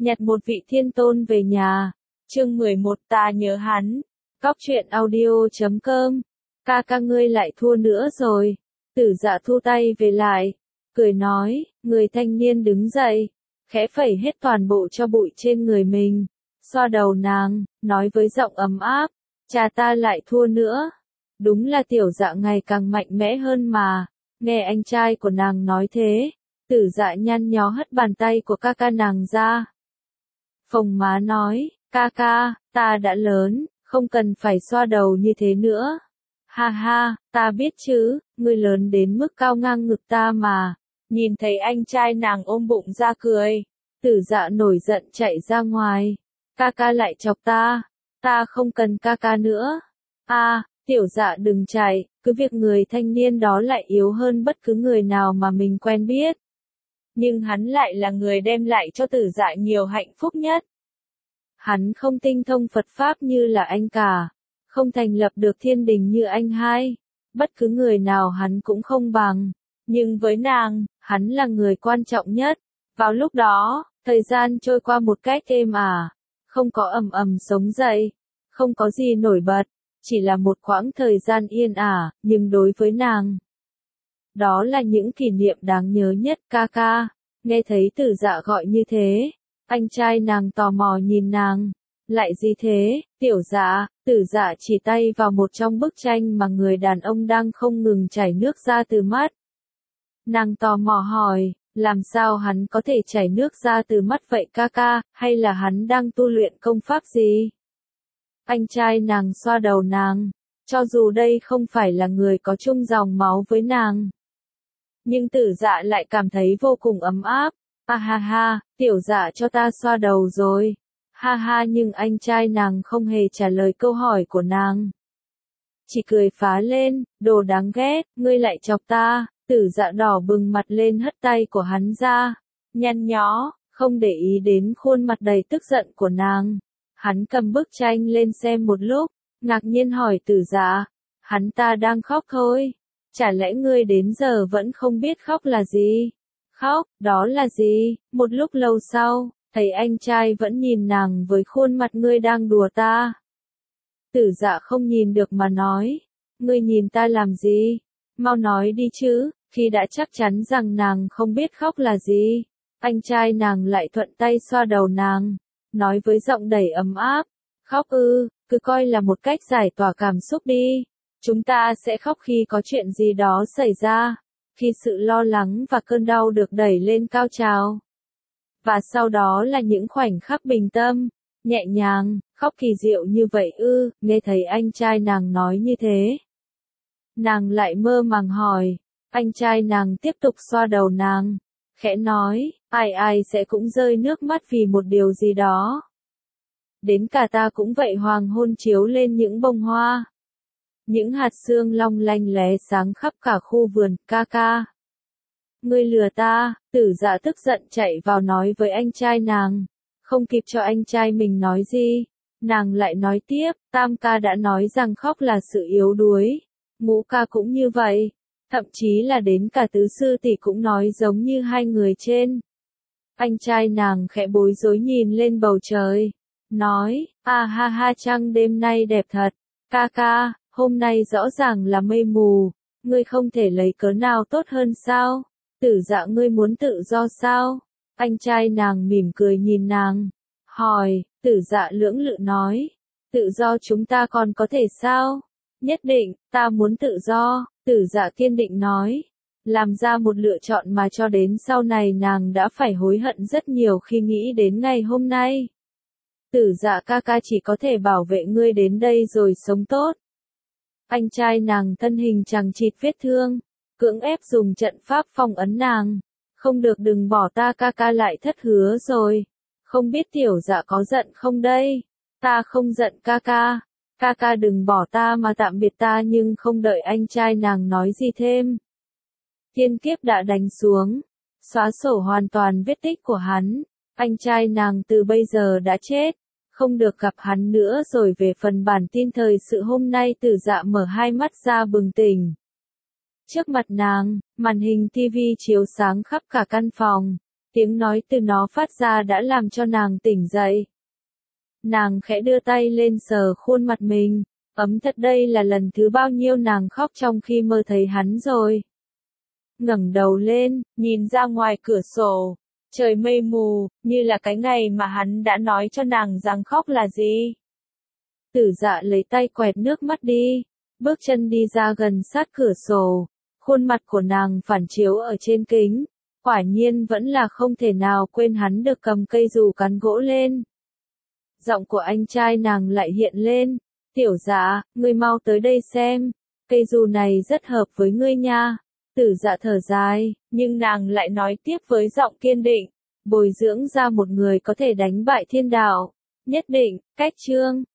nhặt một vị thiên tôn về nhà. Chương 11 ta nhớ hắn. Cóc truyện audio.com. Ca ca ngươi lại thua nữa rồi. Tử Dạ thu tay về lại, cười nói, người thanh niên đứng dậy, khẽ phẩy hết toàn bộ cho bụi trên người mình, xoa đầu nàng, nói với giọng ấm áp, cha ta lại thua nữa. Đúng là Tiểu Dạ ngày càng mạnh mẽ hơn mà. Nghe anh trai của nàng nói thế, Tử Dạ nhăn nhó hất bàn tay của ca ca nàng ra. Phồng má nói, ca ca, ta đã lớn, không cần phải xoa đầu như thế nữa. Ha ha, ta biết chứ, ngươi lớn đến mức cao ngang ngực ta mà. Nhìn thấy anh trai nàng ôm bụng ra cười, Tử Dạ nổi giận chạy ra ngoài. Ca ca lại chọc ta không cần ca ca nữa. Tiểu Dạ đừng chạy, cứ việc người thanh niên đó lại yếu hơn bất cứ người nào mà mình quen biết. Nhưng hắn lại là người đem lại cho Tử Dạ nhiều hạnh phúc nhất. Hắn không tinh thông Phật Pháp như là anh cả, không thành lập được thiên đình như anh hai, bất cứ người nào hắn cũng không bằng. Nhưng với nàng, hắn là người quan trọng nhất. Vào lúc đó, thời gian trôi qua một cách êm ả, không có ầm ầm sống dậy, không có gì nổi bật, chỉ là một quãng thời gian yên ả, nhưng đối với nàng, đó là những kỷ niệm đáng nhớ nhất. Ca ca, nghe thấy Tử Dạ gọi như thế, anh trai nàng tò mò nhìn nàng. Lại gì thế, Tiểu Dạ? Tử Dạ chỉ tay vào một trong bức tranh mà người đàn ông đang không ngừng chảy nước ra từ mắt. Nàng tò mò hỏi, làm sao hắn có thể chảy nước ra từ mắt vậy ca ca, hay là hắn đang tu luyện công pháp gì? Anh trai nàng xoa đầu nàng, cho dù đây không phải là người có chung dòng máu với nàng, nhưng Tử Dạ lại cảm thấy vô cùng ấm áp. Ha ha, Tiểu Dạ cho ta xoa đầu rồi. Ha ha, nhưng anh trai nàng không hề trả lời câu hỏi của nàng. Chỉ cười phá lên, đồ đáng ghét, ngươi lại chọc ta. Tử Dạ đỏ bừng mặt lên hất tay của hắn ra, nhăn nhó, không để ý đến khuôn mặt đầy tức giận của nàng. Hắn cầm bức tranh lên xem một lúc, ngạc nhiên hỏi Tử Dạ, hắn ta đang khóc thôi. Chả lẽ ngươi đến giờ vẫn không biết khóc là gì? Khóc, đó là gì? Một lúc lâu sau, thấy anh trai vẫn nhìn nàng với khuôn mặt ngươi đang đùa ta. Tử Dạ không nhìn được mà nói, ngươi nhìn ta làm gì? Mau nói đi chứ. Khi đã chắc chắn rằng nàng không biết khóc là gì, anh trai nàng lại thuận tay xoa đầu nàng, nói với giọng đầy ấm áp, khóc ư, cứ coi là một cách giải tỏa cảm xúc đi. Chúng ta sẽ khóc khi có chuyện gì đó xảy ra, khi sự lo lắng và cơn đau được đẩy lên cao trào. Và sau đó là những khoảnh khắc bình tâm, nhẹ nhàng, khóc kỳ diệu như vậy ư. Nghe thấy anh trai nàng nói như thế, nàng lại mơ màng hỏi. Anh trai nàng tiếp tục xoa đầu nàng, khẽ nói, ai sẽ cũng rơi nước mắt vì một điều gì đó. Đến cả ta cũng vậy. Hoàng hôn chiếu lên những bông hoa, những hạt sương long lanh lóe sáng khắp cả khu vườn. Ca ca, ngươi lừa ta. Tử Dạ tức giận chạy vào nói với anh trai nàng. Không kịp cho anh trai mình nói gì, nàng lại nói tiếp, Tam ca đã nói rằng khóc là sự yếu đuối, Ngũ ca cũng như vậy. Thậm chí là đến cả tứ sư tỷ cũng nói giống như hai người trên. Anh trai nàng khẽ bối rối nhìn lên bầu trời, nói, ha ha, trăng đêm nay đẹp thật. Ca ca, hôm nay rõ ràng là mây mù, ngươi không thể lấy cớ nào tốt hơn sao? Tử Dạ, ngươi muốn tự do sao? Anh trai nàng mỉm cười nhìn nàng, hỏi. Tử Dạ lưỡng lự nói, tự do chúng ta còn có thể sao? Nhất định, ta muốn tự do. Tử Dạ kiên định nói, làm ra một lựa chọn mà cho đến sau này nàng đã phải hối hận rất nhiều khi nghĩ đến ngày hôm nay. Tử Dạ ca ca chỉ có thể bảo vệ ngươi đến đây rồi sống tốt. Anh trai nàng thân hình chằng chịt vết thương, cưỡng ép dùng trận pháp phong ấn nàng. Không được, đừng bỏ ta, ca ca lại thất hứa rồi. Không biết Tiểu Dạ có giận không đây? Ta không giận ca ca. Ca ca đừng bỏ ta mà tạm biệt ta. Nhưng không đợi anh trai nàng nói gì thêm, thiên kiếp đã đánh xuống, xóa sổ hoàn toàn vết tích của hắn. Anh trai nàng từ bây giờ đã chết, không được gặp hắn nữa rồi. Về phần bản tin thời sự hôm nay, Tử Dạ mở hai mắt ra bừng tỉnh. Trước mặt nàng, màn hình TV chiếu sáng khắp cả căn phòng. Tiếng nói từ nó phát ra đã làm cho nàng tỉnh dậy. Nàng khẽ đưa tay lên sờ khuôn mặt mình, ấm thật, đây là lần thứ bao nhiêu nàng khóc trong khi mơ thấy hắn rồi. Ngẩng đầu lên, nhìn ra ngoài cửa sổ, trời mây mù, như là cái ngày mà hắn đã nói cho nàng rằng khóc là gì. Tử Dạ lấy tay quẹt nước mắt đi, bước chân đi ra gần sát cửa sổ, khuôn mặt của nàng phản chiếu ở trên kính, quả nhiên vẫn là không thể nào quên hắn được cầm cây dù cán gỗ lên. Giọng của anh trai nàng lại hiện lên, Tiểu Dạ, ngươi mau tới đây xem, cây dù này rất hợp với ngươi nha. Tử Dạ thở dài, nhưng nàng lại nói tiếp với giọng kiên định, bồi dưỡng ra một người có thể đánh bại thiên đạo, nhất định, cách chương.